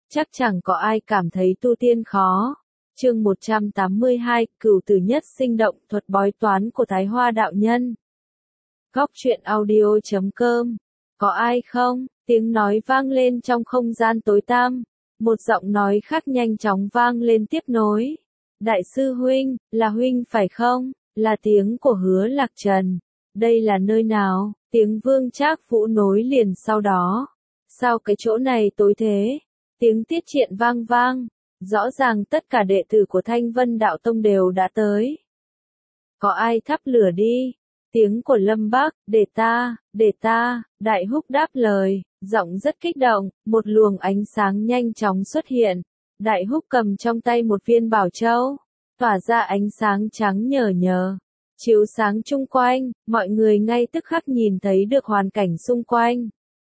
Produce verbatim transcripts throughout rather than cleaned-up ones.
chắc chẳng có ai cảm thấy tu tiên khó. Chương một trăm tám mươi hai, Cửu tử nhất sinh động thuật bói toán của Thái Hoa đạo nhân. Góc truyện audio chấm com. Có ai không? Tiếng nói vang lên trong không gian tối tăm. Một giọng nói khác nhanh chóng vang lên tiếp nối. Đại sư huynh, là huynh phải không? Là tiếng của Hứa Lạc Trần. Đây là nơi nào? Tiếng Vương Trác Vũ nối liền sau đó. Sao cái chỗ này tối thế? Tiếng Tiết Triện vang vang. Rõ ràng tất cả đệ tử của Thanh Vân Đạo Tông đều đã tới. Có ai thắp lửa đi? Tiếng của Lâm Bác, để ta, để ta, Đại Húc đáp lời, giọng rất kích động, một luồng ánh sáng nhanh chóng xuất hiện. Đại Húc cầm trong tay một viên bảo châu, tỏa ra ánh sáng trắng nhờ nhờ, chiếu sáng chung quanh, mọi người ngay tức khắc nhìn thấy được hoàn cảnh xung quanh.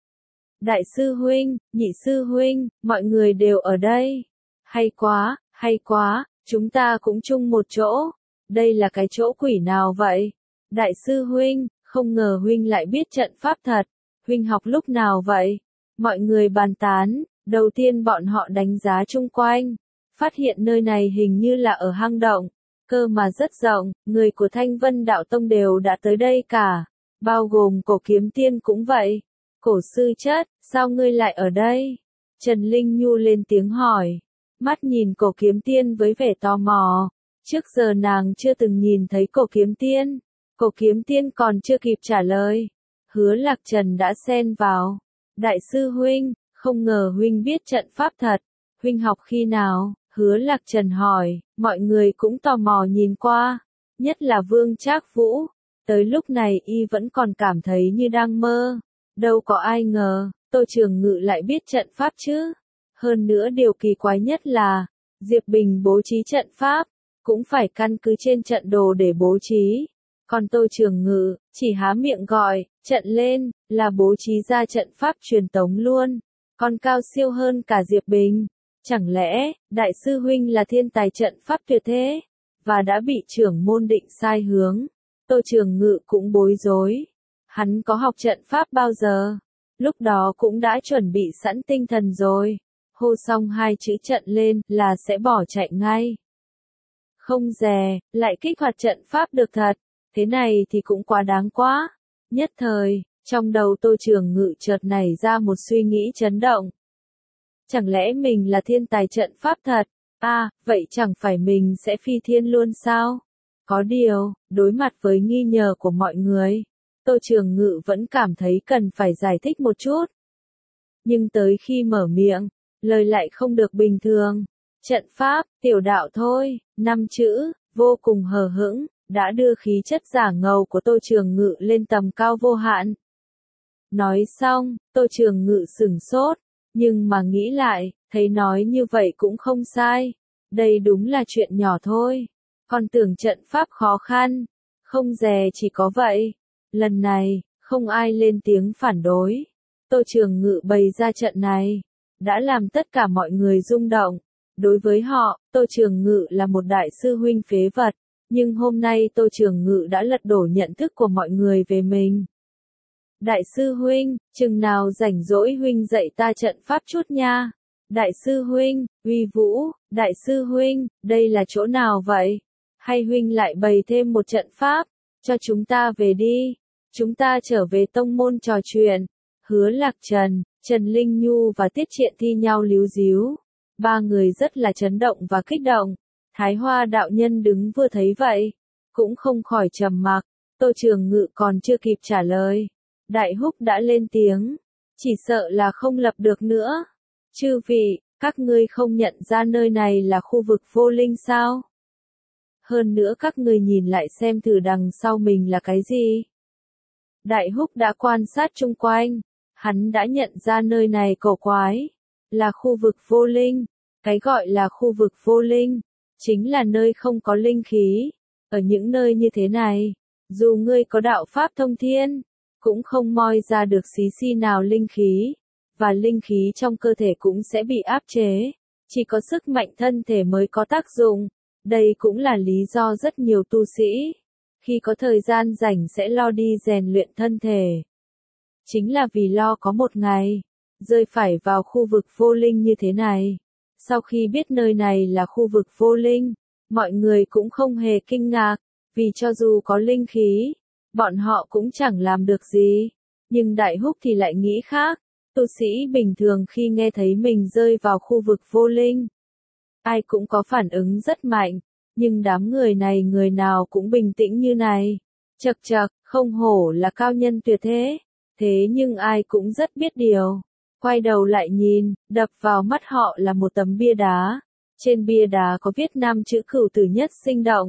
Đại sư huynh, nhị sư huynh, mọi người đều ở đây. Hay quá, hay quá, chúng ta cũng chung một chỗ. Đây là cái chỗ quỷ nào vậy? Đại sư huynh, không ngờ huynh lại biết trận pháp thật. Huynh học lúc nào vậy? Mọi người bàn tán, đầu tiên bọn họ đánh giá chung quanh. Phát hiện nơi này hình như là ở hang động. Cơ mà rất rộng, người của Thanh Vân Đạo Tông đều đã tới đây cả. Bao gồm Cổ Kiếm Tiên cũng vậy. Cổ sư chất, sao ngươi lại ở đây? Trần Linh Nhu lên tiếng hỏi. Mắt nhìn Cổ Kiếm Tiên với vẻ tò mò. Trước giờ nàng chưa từng nhìn thấy Cổ Kiếm Tiên. Cổ Kiếm Tiên còn chưa kịp trả lời. Hứa Lạc Trần đã xen vào. Đại sư huynh, không ngờ huynh biết trận pháp thật. Huynh học khi nào? Hứa Lạc Trần hỏi. Mọi người cũng tò mò nhìn qua. Nhất là Vương Trác Vũ. Tới lúc này y vẫn còn cảm thấy như đang mơ. Đâu có ai ngờ, Tô Trường Ngự lại biết trận pháp chứ. Hơn nữa điều kỳ quái nhất là, Diệp Bình bố trí trận pháp, cũng phải căn cứ trên trận đồ để bố trí. Còn Tô Trường Ngự, chỉ há miệng gọi, trận lên, là bố trí ra trận pháp truyền tống luôn. Còn cao siêu hơn cả Diệp Bình. Chẳng lẽ, Đại sư huynh là thiên tài trận pháp tuyệt thế, và đã bị trưởng môn định sai hướng. Tô Trường Ngự cũng bối rối. Hắn có học trận pháp bao giờ? Lúc đó cũng đã chuẩn bị sẵn tinh thần rồi. Hô xong hai chữ trận lên là sẽ bỏ chạy ngay. Không dè, lại kích hoạt trận pháp được thật. Thế này thì cũng quá đáng quá. Nhất thời, trong đầu Tô Trường Ngự chợt nảy ra một suy nghĩ chấn động. Chẳng lẽ mình là thiên tài trận pháp thật? À, vậy chẳng phải mình sẽ phi thiên luôn sao? Có điều, đối mặt với nghi ngờ của mọi người, Tô Trường Ngự vẫn cảm thấy cần phải giải thích một chút. Nhưng tới khi mở miệng, lời lại không được bình thường. Trận pháp, tiểu đạo thôi, năm chữ, vô cùng hờ hững, đã đưa khí chất giả ngầu của Tô Trường Ngự lên tầm cao vô hạn. Nói xong, Tô Trường Ngự sửng sốt, nhưng mà nghĩ lại, thấy nói như vậy cũng không sai. Đây đúng là chuyện nhỏ thôi. Còn tưởng trận pháp khó khăn, không dè chỉ có vậy. Lần này, không ai lên tiếng phản đối. Tô Trường Ngự bày ra trận này, đã làm tất cả mọi người rung động. Đối với họ, Tô Trường Ngự là một đại sư huynh phế vật, nhưng hôm nay Tô Trường Ngự đã lật đổ nhận thức của mọi người về mình. Đại sư huynh, chừng nào rảnh rỗi huynh dạy ta trận pháp chút nha. Đại sư huynh, uy vũ, đại sư huynh, đây là chỗ nào vậy? Hay huynh lại bày thêm một trận pháp, cho chúng ta về đi. Chúng ta trở về tông môn trò chuyện. Hứa Lạc Trần, Trần Linh Nhu và Tiết Triện thi nhau líu díu. Ba người rất là chấn động và kích động. Thái Hoa đạo nhân đứng vừa thấy vậy, cũng không khỏi trầm mặc. Tô Trường Ngự còn chưa kịp trả lời. Đại Húc đã lên tiếng. Chỉ sợ là không lập được nữa. Chư vị, các ngươi không nhận ra nơi này là khu vực vô linh sao? Hơn nữa các ngươi nhìn lại xem thử đằng sau mình là cái gì? Đại Húc đã quan sát chung quanh. Hắn đã nhận ra nơi này cổ quái. Là khu vực vô linh. Cái gọi là khu vực vô linh, chính là nơi không có linh khí. Ở những nơi như thế này, dù ngươi có đạo pháp thông thiên, cũng không moi ra được xí xi nào linh khí. Và linh khí trong cơ thể cũng sẽ bị áp chế. Chỉ có sức mạnh thân thể mới có tác dụng. Đây cũng là lý do rất nhiều tu sĩ, khi có thời gian rảnh sẽ lo đi rèn luyện thân thể. Chính là vì lo có một ngày, rơi phải vào khu vực vô linh như thế này. Sau khi biết nơi này là khu vực vô linh, mọi người cũng không hề kinh ngạc, vì cho dù có linh khí, bọn họ cũng chẳng làm được gì. Nhưng Đại Húc thì lại nghĩ khác, tu sĩ bình thường khi nghe thấy mình rơi vào khu vực vô linh, ai cũng có phản ứng rất mạnh, nhưng đám người này người nào cũng bình tĩnh như này. Chậc chậc, không hổ là cao nhân tuyệt thế, thế nhưng ai cũng rất biết điều. Quay đầu lại nhìn, đập vào mắt họ là một tấm bia đá. Trên bia đá có viết năm chữ Cửu Tử Nhất Sinh Động.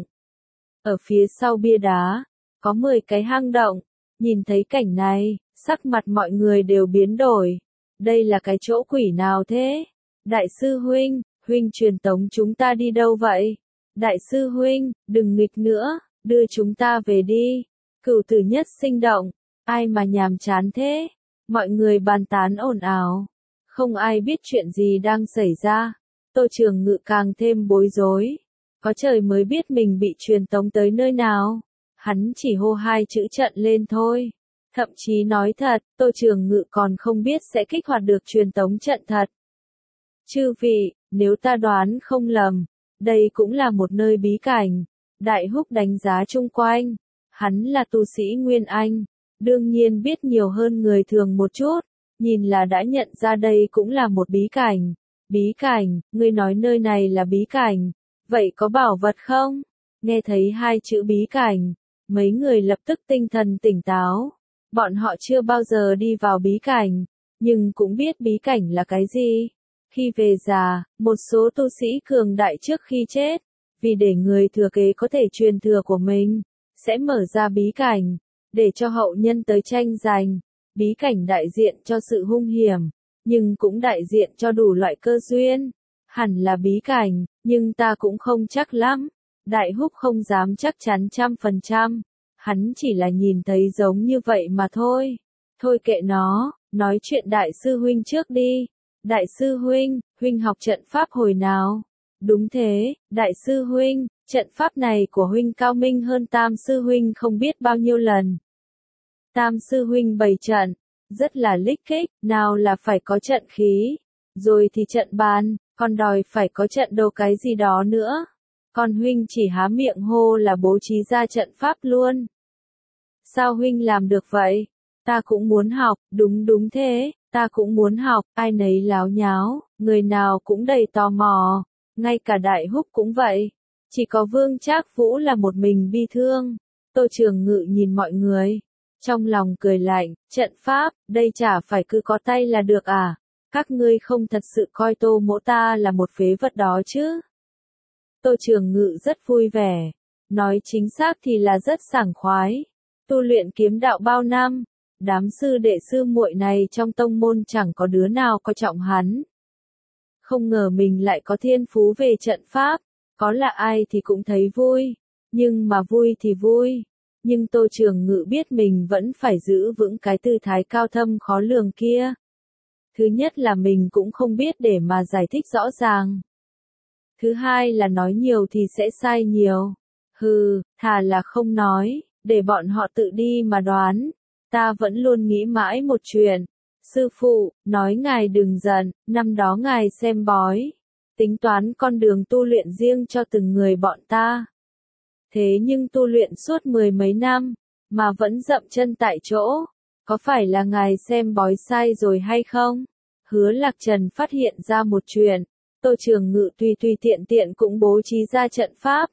Ở phía sau bia đá, có mười cái hang động. Nhìn thấy cảnh này, sắc mặt mọi người đều biến đổi. Đây là cái chỗ quỷ nào thế? Đại sư huynh, huynh truyền tống chúng ta đi đâu vậy? Đại sư huynh, đừng nghịch nữa, đưa chúng ta về đi. Cửu Tử Nhất Sinh Động, ai mà nhàm chán thế? Mọi người bàn tán ồn ào. Không ai biết chuyện gì đang xảy ra. Tô Trường Ngự càng thêm bối rối. Có trời mới biết mình bị truyền tống tới nơi nào. Hắn chỉ hô hai chữ trận lên thôi. Thậm chí nói thật, Tô Trường Ngự còn không biết sẽ kích hoạt được truyền tống trận thật. Chư vị, nếu ta đoán không lầm, đây cũng là một nơi bí cảnh. Đại Húc đánh giá chung quanh. Hắn là tu sĩ Nguyên Anh, đương nhiên biết nhiều hơn người thường một chút, nhìn là đã nhận ra đây cũng là một bí cảnh. Bí cảnh, ngươi nói nơi này là bí cảnh, vậy có bảo vật không? Nghe thấy hai chữ bí cảnh, mấy người lập tức tinh thần tỉnh táo. Bọn họ chưa bao giờ đi vào bí cảnh, nhưng cũng biết bí cảnh là cái gì. Khi về già, một số tu sĩ cường đại trước khi chết, vì để người thừa kế có thể truyền thừa của mình, sẽ mở ra bí cảnh, để cho hậu nhân tới tranh giành. Bí cảnh đại diện cho sự hung hiểm, nhưng cũng đại diện cho đủ loại cơ duyên. Hẳn là bí cảnh, nhưng ta cũng không chắc lắm. Đại Húc không dám chắc chắn trăm phần trăm. Hắn chỉ là nhìn thấy giống như vậy mà thôi. Thôi kệ nó, nói chuyện đại sư huynh trước đi. Đại sư huynh, huynh học trận pháp hồi nào? Đúng thế, đại sư huynh, trận pháp này của huynh cao minh hơn tam sư huynh không biết bao nhiêu lần. Tam sư huynh bày trận, rất là lích kích, nào là phải có trận khí, rồi thì trận bàn, còn đòi phải có trận đồ cái gì đó nữa. Còn huynh chỉ há miệng hô là bố trí ra trận pháp luôn. Sao huynh làm được vậy? Ta cũng muốn học, đúng đúng thế, ta cũng muốn học, ai nấy láo nháo, người nào cũng đầy tò mò, ngay cả Đại Húc cũng vậy. Chỉ có Vương Trác Vũ là một mình bi thương. Tô Trường Ngự nhìn mọi người, trong lòng cười lạnh, trận pháp, đây chả phải cứ có tay là được à? Các ngươi không thật sự coi Tô Mỗ ta là một phế vật đó chứ? Tô Trường Ngự rất vui vẻ, nói chính xác thì là rất sảng khoái. Tu luyện kiếm đạo bao năm, đám sư đệ sư muội này trong tông môn chẳng có đứa nào coi trọng hắn. Không ngờ mình lại có thiên phú về trận pháp, có là ai thì cũng thấy vui, nhưng mà vui thì vui. Nhưng Tô Trường Ngự biết mình vẫn phải giữ vững cái tư thái cao thâm khó lường kia. Thứ nhất là mình cũng không biết để mà giải thích rõ ràng. Thứ hai là nói nhiều thì sẽ sai nhiều. Hừ, thà là không nói, để bọn họ tự đi mà đoán. Ta vẫn luôn nghĩ mãi một chuyện. Sư phụ, nói ngài đừng giận, năm đó ngài xem bói, tính toán con đường tu luyện riêng cho từng người bọn ta. Thế nhưng tu luyện suốt mười mấy năm, mà vẫn dậm chân tại chỗ, có phải là ngài xem bói sai rồi hay không? Hứa Lạc Trần phát hiện ra một chuyện, Tô Trường Ngự tùy tùy tiện tiện cũng bố trí ra trận pháp.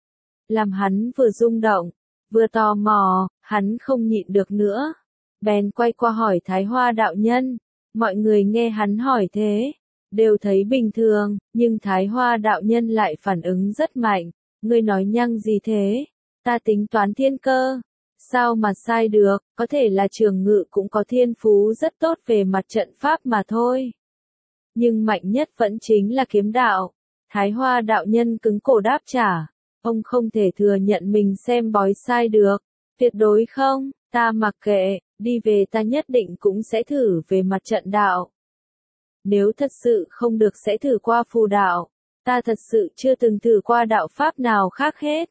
Làm hắn vừa rung động, vừa tò mò, hắn không nhịn được nữa. Bèn quay qua hỏi Thái Hoa đạo nhân, mọi người nghe hắn hỏi thế, đều thấy bình thường, nhưng Thái Hoa đạo nhân lại phản ứng rất mạnh. Ngươi nói nhăng gì thế? Ta tính toán thiên cơ. Sao mà sai được, có thể là Trường Ngự cũng có thiên phú rất tốt về mặt trận pháp mà thôi. Nhưng mạnh nhất vẫn chính là kiếm đạo. Thái Hoa đạo nhân cứng cổ đáp trả. Ông không thể thừa nhận mình xem bói sai được. Tuyệt đối không, ta mặc kệ, đi về ta nhất định cũng sẽ thử về mặt trận đạo. Nếu thật sự không được sẽ thử qua phù đạo. Ta thật sự chưa từng thử qua đạo pháp nào khác hết.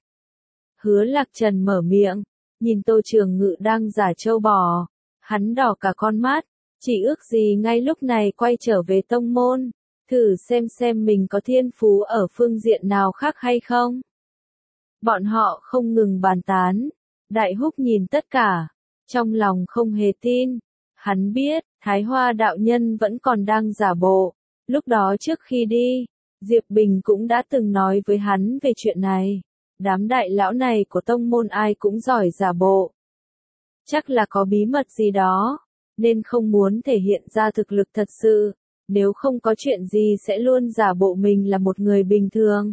Hứa Lạc Trần mở miệng, nhìn Tô Trường Ngự đang giả trâu bò. Hắn đỏ cả con mắt, Chỉ ước gì ngay lúc này quay trở về tông môn, thử xem xem mình có thiên phú ở phương diện nào khác hay không. Bọn họ không ngừng bàn tán, Đại Húc nhìn tất cả, trong lòng không hề tin. Hắn biết, Thái Hoa đạo nhân vẫn còn đang giả bộ. Lúc đó trước khi đi, Diệp Bình cũng đã từng nói với hắn về chuyện này. Đám đại lão này của tông môn ai cũng giỏi giả bộ. Chắc là có bí mật gì đó, nên không muốn thể hiện ra thực lực thật sự. Nếu không có chuyện gì sẽ luôn giả bộ mình là một người bình thường.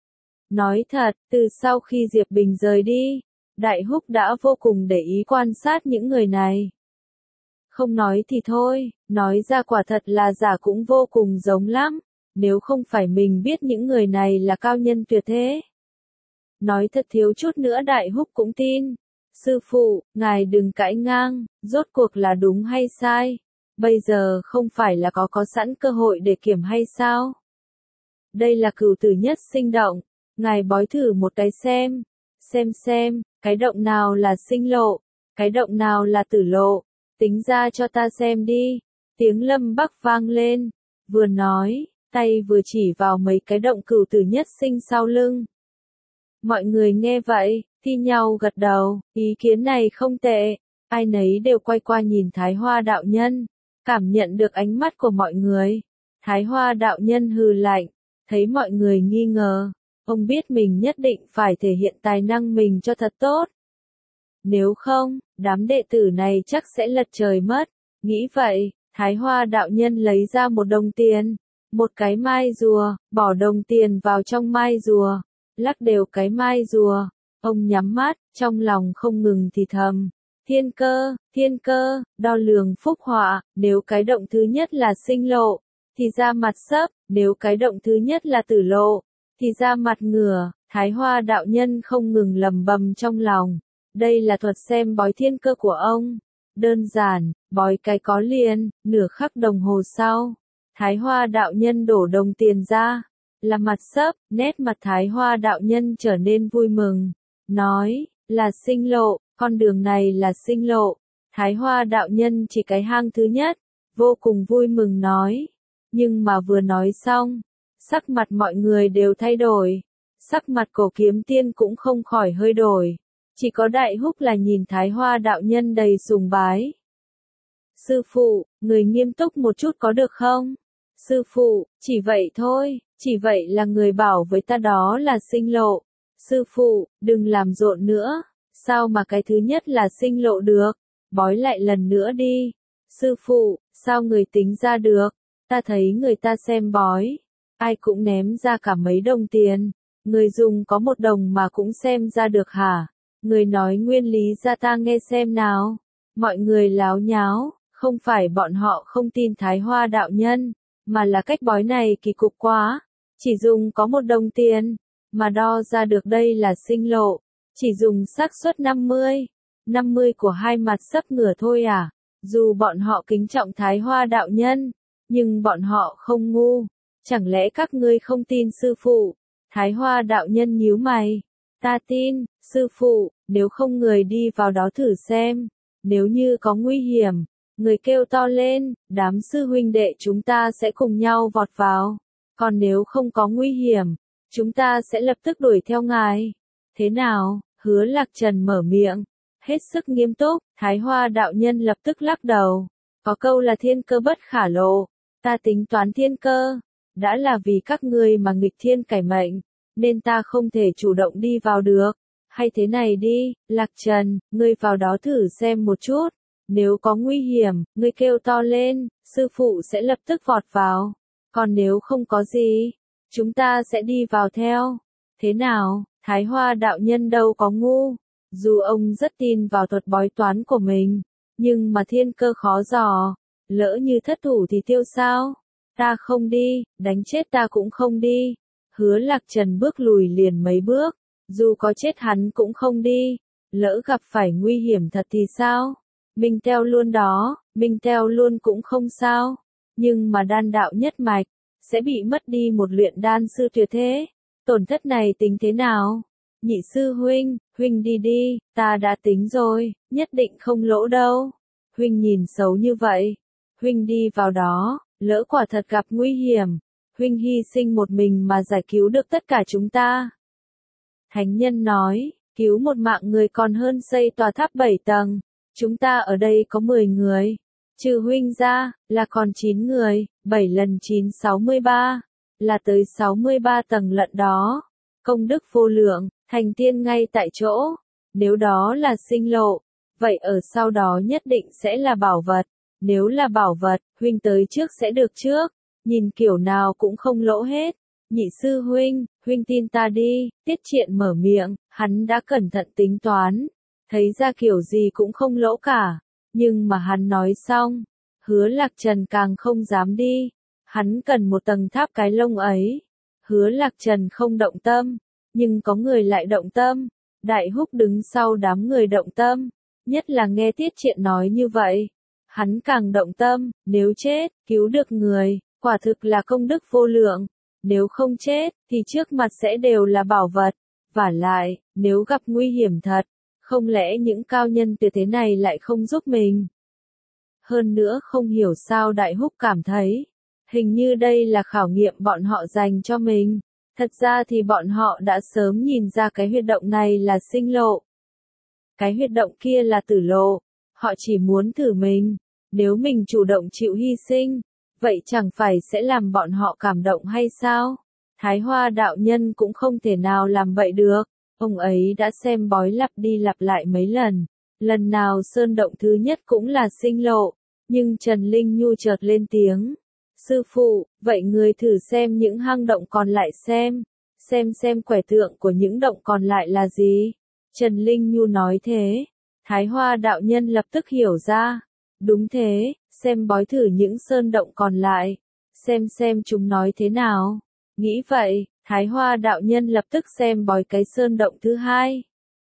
Nói thật, từ sau khi Diệp Bình rời đi, Đại Húc đã vô cùng để ý quan sát những người này. Không nói thì thôi, nói ra quả thật là giả cũng vô cùng giống lắm, nếu không phải mình biết những người này là cao nhân tuyệt thế. Nói thật thiếu chút nữa Đại Húc cũng tin. Sư phụ, ngài đừng cãi ngang, rốt cuộc là đúng hay sai? Bây giờ không phải là có có sẵn cơ hội để kiểm hay sao? Đây là cửu tử nhất sinh động, ngài bói thử một cái xem, xem xem, cái động nào là sinh lộ, cái động nào là tử lộ, tính ra cho ta xem đi. Tiếng Lâm Bắc vang lên, vừa nói, tay vừa chỉ vào mấy cái động cửu tử nhất sinh sau lưng. Mọi người nghe vậy, thi nhau gật đầu, ý kiến này không tệ, ai nấy đều quay qua nhìn Thái Hoa đạo nhân, cảm nhận được ánh mắt của mọi người. Thái Hoa đạo nhân hừ lạnh, thấy mọi người nghi ngờ, ông biết mình nhất định phải thể hiện tài năng mình cho thật tốt. Nếu không, đám đệ tử này chắc sẽ lật trời mất. Nghĩ vậy, Thái Hoa đạo nhân lấy ra một đồng tiền, một cái mai rùa, bỏ đồng tiền vào trong mai rùa, lắc đều cái mai rùa. Ông nhắm mắt, trong lòng không ngừng thì thầm. Thiên cơ, thiên cơ, đo lường phúc họa, nếu cái động thứ nhất là sinh lộ, thì ra mặt sấp, nếu cái động thứ nhất là tử lộ, thì ra mặt ngửa. Thái Hoa đạo nhân không ngừng lầm bầm trong lòng. Đây là thuật xem bói thiên cơ của ông. Đơn giản, bói cái có liền, nửa khắc đồng hồ sau. Thái Hoa đạo nhân đổ đồng tiền ra, là mặt sấp, nét mặt Thái Hoa đạo nhân trở nên vui mừng. Nói, là sinh lộ, con đường này là sinh lộ. Thái Hoa đạo nhân chỉ cái hang thứ nhất, vô cùng vui mừng nói. Nhưng mà vừa nói xong, sắc mặt mọi người đều thay đổi. Sắc mặt Cổ Kiếm Tiên cũng không khỏi hơi đổi. Chỉ có Đại Húc là nhìn Thái Hoa đạo nhân đầy sùng bái. Sư phụ, người nghiêm túc một chút có được không? Sư phụ, chỉ vậy thôi, chỉ vậy là người bảo với ta đó là sinh lộ. Sư phụ, đừng làm rộn nữa, sao mà cái thứ nhất là sinh lộ được, bói lại lần nữa đi. Sư phụ, sao người tính ra được, ta thấy người ta xem bói, ai cũng ném ra cả mấy đồng tiền, người dùng có một đồng mà cũng xem ra được hả? Người nói nguyên lý ra ta nghe xem nào. Mọi người láo nháo, không phải bọn họ không tin Thái Hoa đạo nhân, mà là cách bói này kỳ cục quá, chỉ dùng có một đồng tiền, mà đo ra được đây là sinh lộ, chỉ dùng xác suất năm mươi, năm mươi của hai mặt sấp ngửa thôi à. Dù bọn họ kính trọng Thái Hoa đạo nhân, nhưng bọn họ không ngu, chẳng lẽ các ngươi không tin sư phụ? Thái Hoa đạo nhân nhíu mày, ta tin, sư phụ, nếu không người đi vào đó thử xem, nếu như có nguy hiểm, người kêu to lên, đám sư huynh đệ chúng ta sẽ cùng nhau vọt vào, còn nếu không có nguy hiểm, chúng ta sẽ lập tức đuổi theo ngài. Thế nào? Hứa Lạc Trần mở miệng, hết sức nghiêm túc. Thái Hoa đạo nhân lập tức lắc đầu. Có câu là thiên cơ bất khả lộ, ta tính toán thiên cơ, đã là vì các ngươi mà nghịch thiên cải mệnh, nên ta không thể chủ động đi vào được. Hay thế này đi, Lạc Trần, ngươi vào đó thử xem một chút, nếu có nguy hiểm, ngươi kêu to lên, sư phụ sẽ lập tức vọt vào, còn nếu không có gì, chúng ta sẽ đi vào theo. Thế nào? Thái Hoa đạo nhân đâu có ngu, dù ông rất tin vào thuật bói toán của mình, nhưng mà thiên cơ khó dò, lỡ như thất thủ thì tiêu sao? Ta không đi, đánh chết ta cũng không đi. Hứa Lạc Trần bước lùi liền mấy bước, dù có chết hắn cũng không đi, lỡ gặp phải nguy hiểm thật thì sao? Mình theo luôn đó, mình theo luôn cũng không sao, nhưng mà đan đạo nhất mạch, sẽ bị mất đi một luyện đan sư tuyệt thế, tổn thất này tính thế nào? Nhị sư huynh, huynh đi đi, ta đã tính rồi, nhất định không lỗ đâu. Huynh nhìn xấu như vậy, huynh đi vào đó, lỡ quả thật gặp nguy hiểm, huynh hy sinh một mình mà giải cứu được tất cả chúng ta. Thánh nhân nói, cứu một mạng người còn hơn xây tòa tháp bảy tầng, chúng ta ở đây có mười người, trừ huynh ra, là còn chín người, bảy lần chín sáu mươi ba, là tới sáu mươi ba tầng lận đó, công đức vô lượng, thành tiên ngay tại chỗ, nếu đó là sinh lộ, vậy ở sau đó nhất định sẽ là bảo vật, nếu là bảo vật, huynh tới trước sẽ được trước, nhìn kiểu nào cũng không lỗ hết. Nhị sư huynh, huynh tin ta đi, Tiết Triện mở miệng, hắn đã cẩn thận tính toán, thấy ra kiểu gì cũng không lỗ cả, nhưng mà hắn nói xong, Hứa Lạc Trần càng không dám đi, hắn cần một tầng tháp cái lông ấy. Hứa Lạc Trần không động tâm, nhưng có người lại động tâm, Đại Húc đứng sau đám người động tâm, nhất là nghe Tiết Triện nói như vậy, hắn càng động tâm, nếu chết, cứu được người, quả thực là công đức vô lượng. Nếu không chết, thì trước mặt sẽ đều là bảo vật. Vả lại, nếu gặp nguy hiểm thật, không lẽ những cao nhân tuyệt thế này lại không giúp mình? Hơn nữa không hiểu sao Đại Húc cảm thấy, hình như đây là khảo nghiệm bọn họ dành cho mình. Thật ra thì bọn họ đã sớm nhìn ra cái huyệt động này là sinh lộ. Cái huyệt động kia là tử lộ. Họ chỉ muốn thử mình. Nếu mình chủ động chịu hy sinh, vậy chẳng phải sẽ làm bọn họ cảm động hay sao? Thái Hoa đạo nhân cũng không thể nào làm vậy được. Ông ấy đã xem bói lặp đi lặp lại mấy lần. Lần nào sơn động thứ nhất cũng là sinh lộ. Nhưng Trần Linh Nhu chợt lên tiếng. Sư phụ, vậy người thử xem những hang động còn lại xem. Xem xem quẻ tượng của những động còn lại là gì. Trần Linh Nhu nói thế. Thái Hoa đạo nhân lập tức hiểu ra. Đúng thế, xem bói thử những sơn động còn lại. Xem xem chúng nói thế nào. Nghĩ vậy, Thái Hoa đạo nhân lập tức xem bói cái sơn động thứ hai.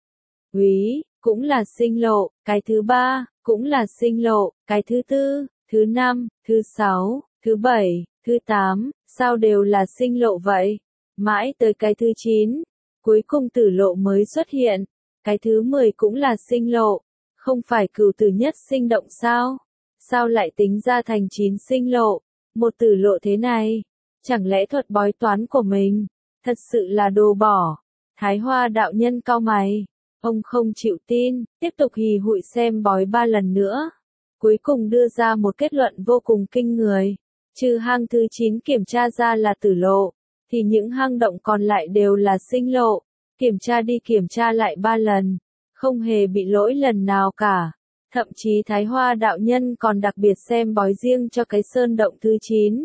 Úy, cũng là sinh lộ, cái thứ ba, cũng là sinh lộ, cái thứ tư, thứ năm, thứ sáu, thứ bảy, thứ tám, sao đều là sinh lộ vậy? Mãi tới cái thứ chín, cuối cùng tử lộ mới xuất hiện. Cái thứ mười cũng là sinh lộ, không phải cửu tử nhất sinh động sao? Sao lại tính ra thành chín sinh lộ, một tử lộ thế này? Chẳng lẽ thuật bói toán của mình, thật sự là đồ bỏ? Thái Hoa đạo nhân cau mày, ông không chịu tin, tiếp tục hì hụi xem bói ba lần nữa. Cuối cùng đưa ra một kết luận vô cùng kinh người, trừ hang thứ chín kiểm tra ra là tử lộ, thì những hang động còn lại đều là sinh lộ. Kiểm tra đi kiểm tra lại ba lần, không hề bị lỗi lần nào cả. Thậm chí Thái Hoa đạo nhân còn đặc biệt xem bói riêng cho cái sơn động thứ chín.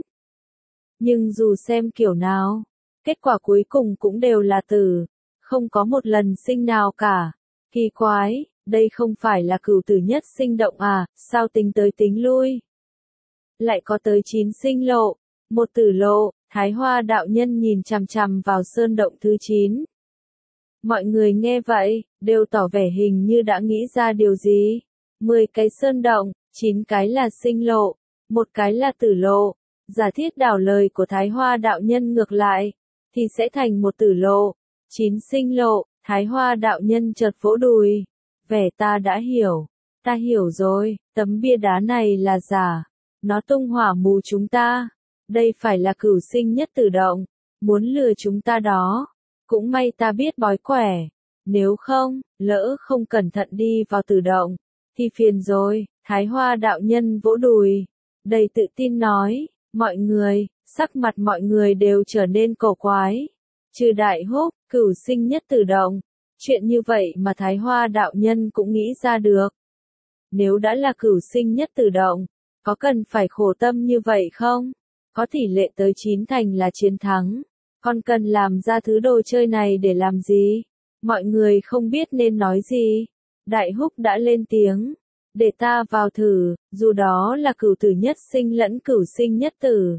Nhưng dù xem kiểu nào, kết quả cuối cùng cũng đều là tử, không có một lần sinh nào cả. Kỳ quái, đây không phải là cửu tử nhất sinh động à, sao tính tới tính lui? Lại có tới chín sinh lộ, một tử lộ. Thái Hoa đạo nhân nhìn chằm chằm vào sơn động thứ chín. Mọi người nghe vậy, đều tỏ vẻ hình như đã nghĩ ra điều gì. mười cái sơn động, chín cái là sinh lộ, một cái là tử lộ. Giả thiết đảo lời của Thái Hoa đạo nhân ngược lại, thì sẽ thành một tử lộ, chín sinh lộ. Thái Hoa đạo nhân chợt vỗ đùi. Vẻ ta đã hiểu, ta hiểu rồi, tấm bia đá này là giả. Nó tung hỏa mù chúng ta. Đây phải là cửu sinh nhất tử động, muốn lừa chúng ta đó. Cũng may ta biết bói quẻ, nếu không, lỡ không cẩn thận đi vào tử động, thì phiền rồi. Thái Hoa đạo nhân vỗ đùi, đầy tự tin nói, mọi người, sắc mặt mọi người đều trở nên cổ quái. Trừ Đại Húc, cửu sinh nhất tử động, chuyện như vậy mà Thái Hoa đạo nhân cũng nghĩ ra được. Nếu đã là cửu sinh nhất tử động, có cần phải khổ tâm như vậy không? Có tỷ lệ tới chín thành là chiến thắng. Còn cần làm ra thứ đồ chơi này để làm gì? Mọi người không biết nên nói gì. Đại Húc đã lên tiếng. Để ta vào thử, dù đó là cửu tử nhất sinh lẫn cửu sinh nhất tử.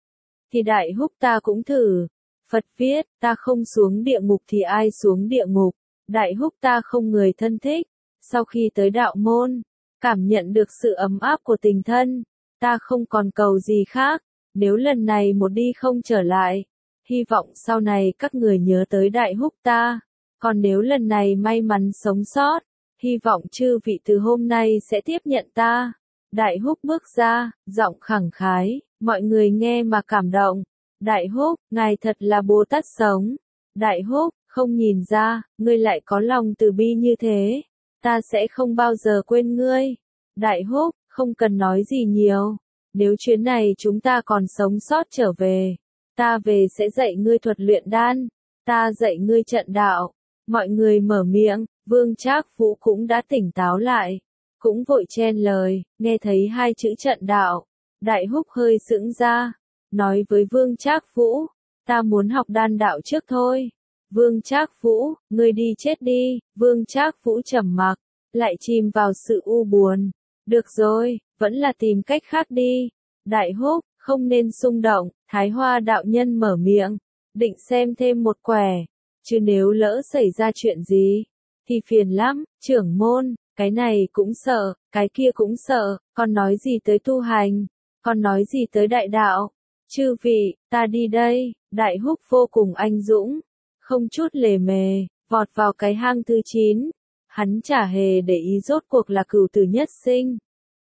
Thì Đại Húc ta cũng thử. Phật viết, ta không xuống địa ngục thì ai xuống địa ngục. Đại Húc ta không người thân thích. Sau khi tới đạo môn, cảm nhận được sự ấm áp của tình thân. Ta không còn cầu gì khác. Nếu lần này một đi không trở lại, hy vọng sau này các người nhớ tới Đại Húc ta. Còn nếu lần này may mắn sống sót, hy vọng chư vị từ hôm nay sẽ tiếp nhận ta. Đại Húc bước ra, giọng khẳng khái, mọi người nghe mà cảm động. Đại Húc, ngài thật là Bồ Tát sống. Đại Húc, không nhìn ra, ngươi lại có lòng từ bi như thế. Ta sẽ không bao giờ quên ngươi. Đại Húc, không cần nói gì nhiều. Nếu chuyến này chúng ta còn sống sót trở về, ta về sẽ dạy ngươi thuật luyện đan. Ta dạy ngươi trận đạo. Mọi người mở miệng, Vương Trác Vũ cũng đã tỉnh táo lại. Cũng vội chen lời, nghe thấy hai chữ trận đạo. Đại Húc hơi sững ra, nói với Vương Trác Vũ, ta muốn học đan đạo trước thôi. Vương Trác Vũ, ngươi đi chết đi. Vương Trác Vũ trầm mặc, lại chìm vào sự u buồn. Được rồi, vẫn là tìm cách khác đi. Đại Húc, không nên xung động. Thái Hoa đạo nhân mở miệng, định xem thêm một quẻ. Chứ nếu lỡ xảy ra chuyện gì, thì phiền lắm. Trưởng môn, cái này cũng sợ, cái kia cũng sợ, còn nói gì tới tu hành, còn nói gì tới đại đạo. Chư vị, ta đi đây. Đại Húc vô cùng anh dũng, không chút lề mề, vọt vào cái hang thứ chín. Hắn chả hề để ý rốt cuộc là cửu tử nhất sinh,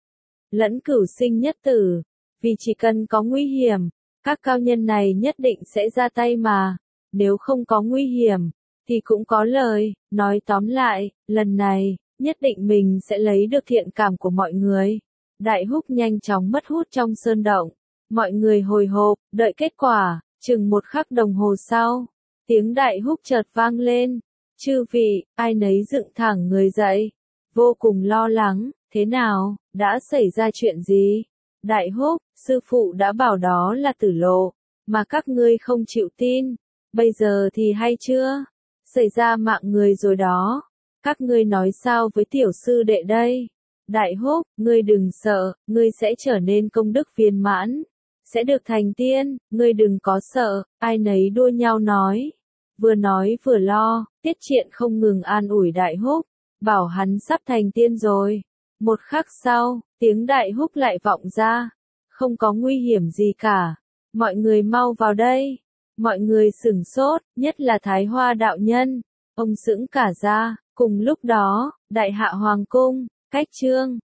lẫn cửu sinh nhất tử, vì chỉ cần có nguy hiểm, các cao nhân này nhất định sẽ ra tay mà. Nếu không có nguy hiểm, thì cũng có lời. Nói tóm lại, lần này, nhất định mình sẽ lấy được thiện cảm của mọi người. Đại Húc nhanh chóng mất hút trong sơn động. Mọi người hồi hộp, đợi kết quả. Chừng một khắc đồng hồ sau, tiếng Đại Húc chợt vang lên. Chư vị, ai nấy dựng thẳng người dậy, vô cùng lo lắng. Thế nào, đã xảy ra chuyện gì? Đại Húc, sư phụ đã bảo đó là tử lộ, mà các ngươi không chịu tin. Bây giờ thì hay chưa? Xảy ra mạng người rồi đó. Các ngươi nói sao với tiểu sư đệ đây? Đại Húc, ngươi đừng sợ, ngươi sẽ trở nên công đức viên mãn, sẽ được thành tiên, ngươi đừng có sợ. Ai nấy đua nhau nói. Vừa nói vừa lo, Tiết Triện không ngừng an ủi Đại Húc, bảo hắn sắp thành tiên rồi. Một khắc sau, tiếng Đại Húc lại vọng ra. Không có nguy hiểm gì cả. Mọi người mau vào đây. Mọi người sửng sốt, nhất là Thái Hoa đạo nhân. Ông sững cả ra. Cùng lúc đó, Đại Hạ Hoàng cung, cách Trương